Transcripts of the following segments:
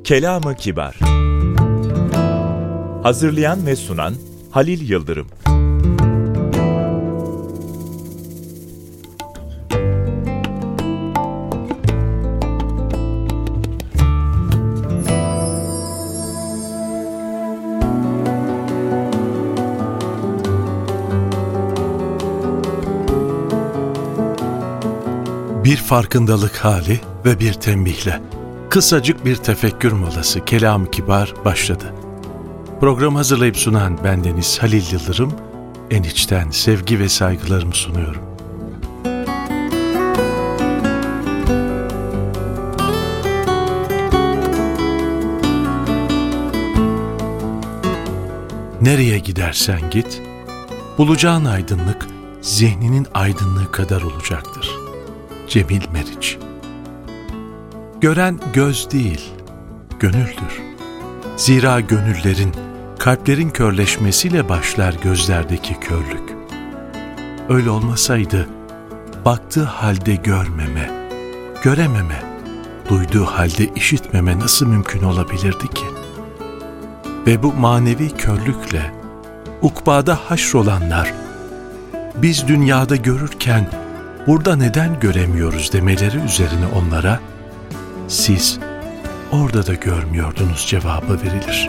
Kelam-ı Kibar. Hazırlayan ve sunan Halil Yıldırım. Bir farkındalık hali ve bir tembihle kısacık bir tefekkür molası Kelam-ı Kibar başladı. Programı hazırlayıp sunan bendeniz Halil Yıldırım, en içten sevgi ve saygılarımı sunuyorum. Nereye gidersen git, bulacağın aydınlık zihninin aydınlığı kadar olacaktır. Cemil Meriç. Gören göz değil, gönüldür. Zira gönüllerin, kalplerin körleşmesiyle başlar gözlerdeki körlük. Öyle olmasaydı, baktığı halde görmeme, görememe, duyduğu halde işitmeme nasıl mümkün olabilirdi ki? Ve bu manevi körlükle, ukbada haşrolanlar, biz dünyada görürken, burada neden göremiyoruz demeleri üzerine onlara, siz orada da görmüyordunuz cevabı verilir.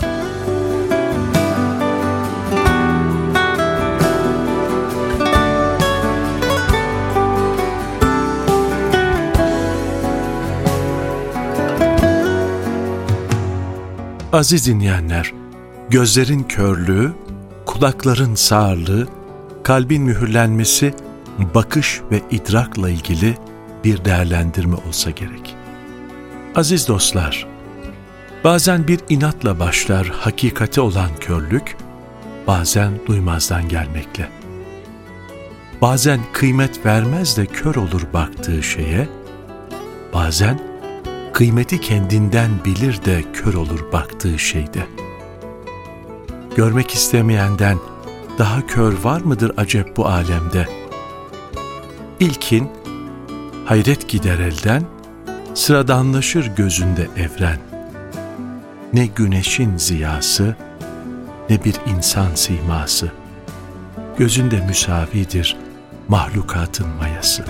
Aziz dinleyenler, gözlerin körlüğü, kulakların sağırlığı, kalbin mühürlenmesi, bakış ve idrakla ilgili bir değerlendirme olsa gerek. Aziz dostlar, bazen bir inatla başlar hakikate olan körlük, bazen duymazdan gelmekle. Bazen kıymet vermez de kör olur baktığı şeye, bazen kıymeti kendinden bilir de kör olur baktığı şeyde. Görmek istemeyenden daha kör var mıdır acep bu alemde? İlkin, hayret gider elden, sıradanlaşır gözünde evren. Ne güneşin ziyası, ne bir insan siması. Gözünde müsavidir mahlukatın mayası.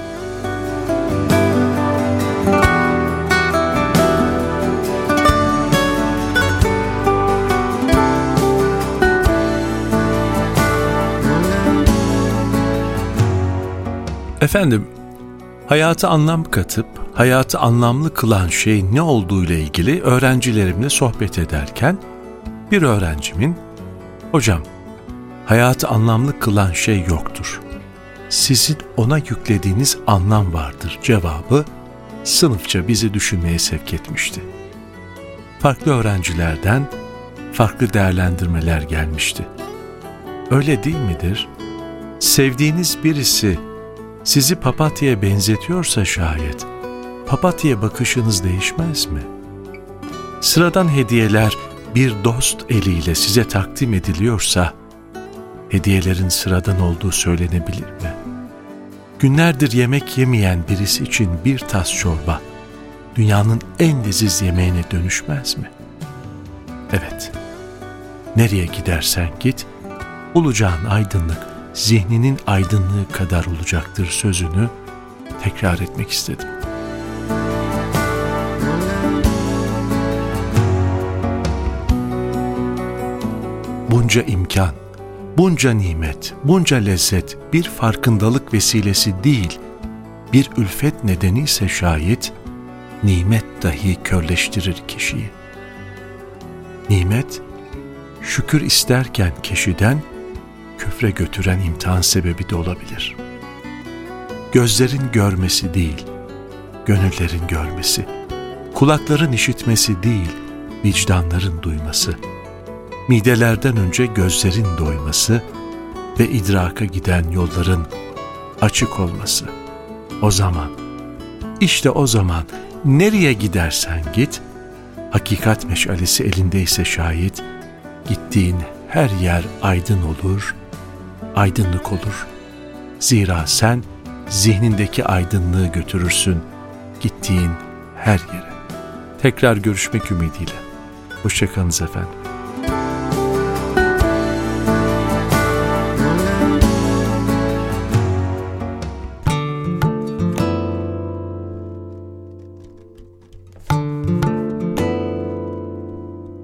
Efendim, hayata anlam katıp, hayatı anlamlı kılan şey ne olduğuyla ilgili öğrencilerimle sohbet ederken, bir öğrencimin, "Hocam, hayatı anlamlı kılan şey yoktur. Sizin ona yüklediğiniz anlam vardır" cevabı sınıfça bizi düşünmeye sevk etmişti. Farklı öğrencilerden farklı değerlendirmeler gelmişti. Öyle değil midir? Sevdiğiniz birisi sizi papatyaya benzetiyorsa şayet, papatyaya bakışınız değişmez mi? Sıradan hediyeler bir dost eliyle size takdim ediliyorsa, hediyelerin sıradan olduğu söylenebilir mi? Günlerdir yemek yemeyen birisi için bir tas çorba, dünyanın en leziz yemeğine dönüşmez mi? Evet, nereye gidersen git, bulacağın aydınlık, zihninin aydınlığı kadar olacaktır sözünü tekrar etmek istedim. Bunca imkan, bunca nimet, bunca lezzet bir farkındalık vesilesi değil, bir ülfet nedeni ise şayet, nimet dahi körleştirir kişiyi. Nimet, şükür isterken kişiden, küfre götüren imtihan sebebi de olabilir. Gözlerin görmesi değil, gönüllerin görmesi, kulakların işitmesi değil, vicdanların duyması, midelerden önce gözlerin doyması ve idraka giden yolların açık olması. O zaman, işte o zaman nereye gidersen git, hakikat meşalesi elindeyse şayet, gittiğin her yer aydın olur, aydınlık olur. Zira sen zihnindeki aydınlığı götürürsün gittiğin her yere. Tekrar görüşmek ümidiyle. Hoşçakalınız efendim.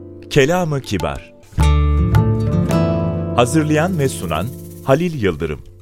Kelamı Kibar. Hazırlayan ve sunan Halil Yıldırım.